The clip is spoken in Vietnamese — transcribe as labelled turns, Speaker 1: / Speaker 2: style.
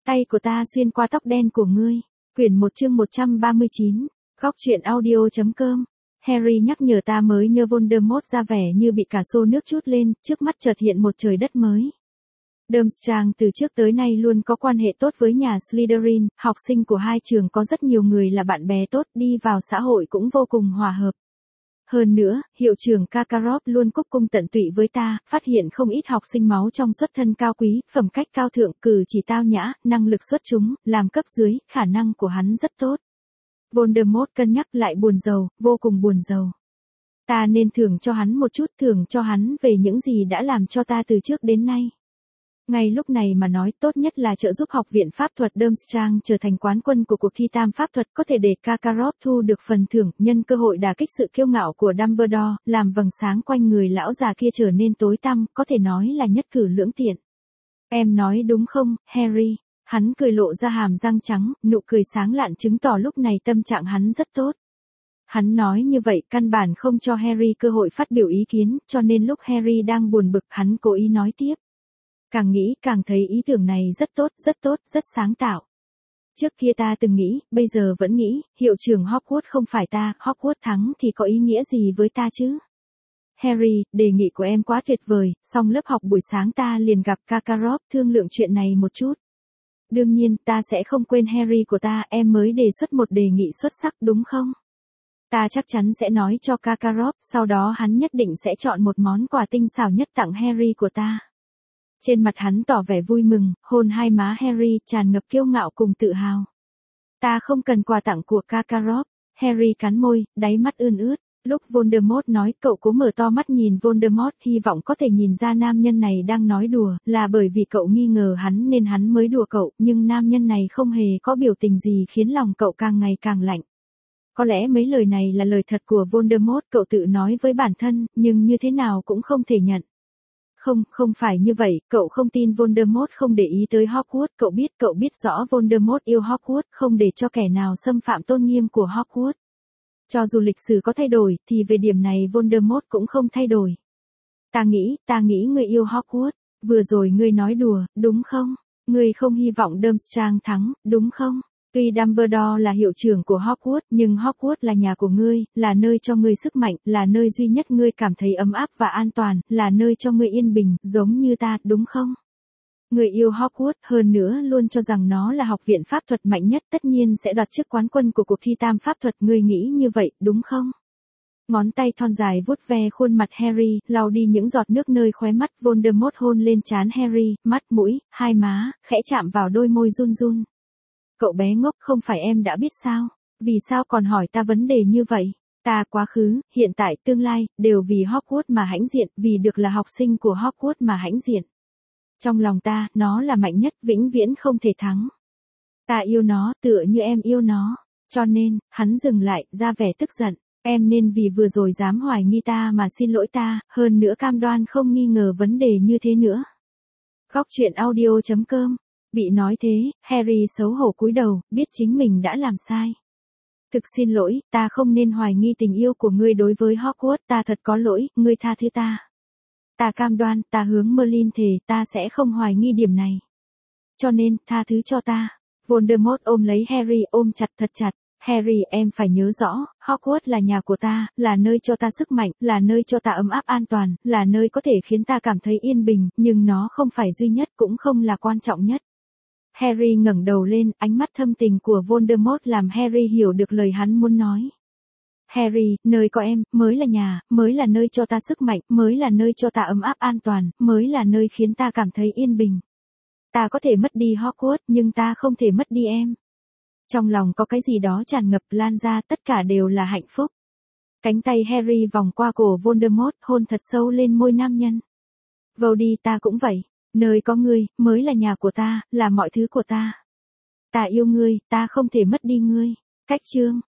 Speaker 1: Tay của ta xuyên qua tóc đen của ngươi. Quyển 1 chương 139. Góc truyện audio.com. Harry nhắc nhở ta mới nhớ Voldemort ra vẻ như bị cả xô nước trút lên, trước mắt chợt hiện một trời đất mới. Durmstrang từ trước tới nay luôn có quan hệ tốt với nhà Slytherin, học sinh của hai trường có rất nhiều người là bạn bè tốt, đi vào xã hội cũng vô cùng hòa hợp. Hơn nữa, hiệu trưởng Karkaroff luôn cúc cung tận tụy với ta, phát hiện không ít học sinh máu trong xuất thân cao quý, phẩm cách cao thượng, cử chỉ tao nhã, năng lực xuất chúng, làm cấp dưới, khả năng của hắn rất tốt. Voldemort cân nhắc lại buồn rầu, vô cùng buồn rầu. Ta nên thưởng cho hắn một chút, thưởng cho hắn về những gì đã làm cho ta từ trước đến nay. Ngay lúc này mà nói, tốt nhất là trợ giúp học viện pháp thuật Durmstrang trở thành quán quân của cuộc thi tam pháp thuật, có thể để Karkaroff thu được phần thưởng, nhân cơ hội đả kích sự kiêu ngạo của Dumbledore, làm vầng sáng quanh người lão già kia trở nên tối tăm, có thể nói là nhất cử lưỡng tiện. Em nói đúng không, Harry? Hắn cười lộ ra hàm răng trắng, nụ cười sáng lạn chứng tỏ lúc này tâm trạng hắn rất tốt. Hắn nói như vậy căn bản không cho Harry cơ hội phát biểu ý kiến, cho nên lúc Harry đang buồn bực hắn cố ý nói tiếp. Càng nghĩ càng thấy ý tưởng này rất tốt, rất sáng tạo. Trước kia ta từng nghĩ, bây giờ vẫn nghĩ, hiệu trưởng Hogwarts không phải ta, Hogwarts thắng thì có ý nghĩa gì với ta chứ? Harry, đề nghị của em quá tuyệt vời, xong lớp học buổi sáng ta liền gặp Karkaroff thương lượng chuyện này một chút. Đương nhiên, ta sẽ không quên Harry của ta, em mới đề xuất một đề nghị xuất sắc đúng không? Ta chắc chắn sẽ nói cho Karkaroff, sau đó hắn nhất định sẽ chọn một món quà tinh xảo nhất tặng Harry của ta. Trên mặt hắn tỏ vẻ vui mừng, hôn hai má Harry, tràn ngập kiêu ngạo cùng tự hào. Ta không cần quà tặng của Karkaroff. Harry cắn môi, đáy mắt ươn ướt. Lúc Voldemort nói, cậu cố mở to mắt nhìn Voldemort, hy vọng có thể nhìn ra nam nhân này đang nói đùa, là bởi vì cậu nghi ngờ hắn nên hắn mới đùa cậu, nhưng nam nhân này không hề có biểu tình gì khiến lòng cậu càng ngày càng lạnh. Có lẽ mấy lời này là lời thật của Voldemort, cậu tự nói với bản thân, nhưng như thế nào cũng không thể nhận. Không phải như vậy, cậu không tin Voldemort không để ý tới Hogwarts, cậu biết rõ Voldemort yêu Hogwarts, không để cho kẻ nào xâm phạm tôn nghiêm của Hogwarts. Cho dù lịch sử có thay đổi, thì về điểm này Voldemort cũng không thay đổi. Ta nghĩ ngươi yêu Hogwarts, vừa rồi ngươi nói đùa, đúng không? Ngươi không hy vọng Durmstrang thắng, đúng không? Tuy Dumbledore là hiệu trưởng của Hogwarts, nhưng Hogwarts là nhà của ngươi, là nơi cho ngươi sức mạnh, là nơi duy nhất ngươi cảm thấy ấm áp và an toàn, là nơi cho ngươi yên bình, giống như ta, đúng không? Ngươi yêu Hogwarts, hơn nữa luôn cho rằng nó là học viện pháp thuật mạnh nhất, tất nhiên sẽ đoạt chức quán quân của cuộc thi tam pháp thuật, ngươi nghĩ như vậy, đúng không? Ngón tay thon dài vuốt ve khuôn mặt Harry, lau đi những giọt nước nơi khóe mắt. Voldemort hôn lên trán Harry, mắt, mũi, hai má, khẽ chạm vào đôi môi run run. Cậu bé ngốc, không phải em đã biết sao? Vì sao còn hỏi ta vấn đề như vậy? Ta quá khứ, hiện tại, tương lai, đều vì Hogwarts mà hãnh diện, vì được là học sinh của Hogwarts mà hãnh diện. Trong lòng ta, nó là mạnh nhất, vĩnh viễn không thể thắng. Ta yêu nó, tựa như em yêu nó. Cho nên, hắn dừng lại, ra vẻ tức giận. Em nên vì vừa rồi dám hoài nghi ta mà xin lỗi ta, hơn nữa cam đoan không nghi ngờ vấn đề như thế nữa. Góc truyện audio.com. Bị nói thế, Harry xấu hổ cúi đầu, biết chính mình đã làm sai. Thực xin lỗi, ta không nên hoài nghi tình yêu của ngươi đối với Hogwarts, ta thật có lỗi, ngươi tha thứ ta. Ta cam đoan, ta hướng Merlin thề, ta sẽ không hoài nghi điểm này. Cho nên, tha thứ cho ta. Voldemort ôm lấy Harry, ôm chặt thật chặt. Harry, em phải nhớ rõ, Hogwarts là nhà của ta, là nơi cho ta sức mạnh, là nơi cho ta ấm áp an toàn, là nơi có thể khiến ta cảm thấy yên bình, nhưng nó không phải duy nhất, cũng không là quan trọng nhất. Harry ngẩng đầu lên, ánh mắt thâm tình của Voldemort làm Harry hiểu được lời hắn muốn nói. Harry, nơi có em, mới là nhà, mới là nơi cho ta sức mạnh, mới là nơi cho ta ấm áp an toàn, mới là nơi khiến ta cảm thấy yên bình. Ta có thể mất đi Hogwarts, nhưng ta không thể mất đi em. Trong lòng có cái gì đó tràn ngập lan ra, tất cả đều là hạnh phúc. Cánh tay Harry vòng qua cổ Voldemort, hôn thật sâu lên môi nam nhân. Vào đi, ta cũng vậy. Nơi có ngươi, mới là nhà của ta, là mọi thứ của ta. Ta yêu ngươi, ta không thể mất đi ngươi. Cách chương.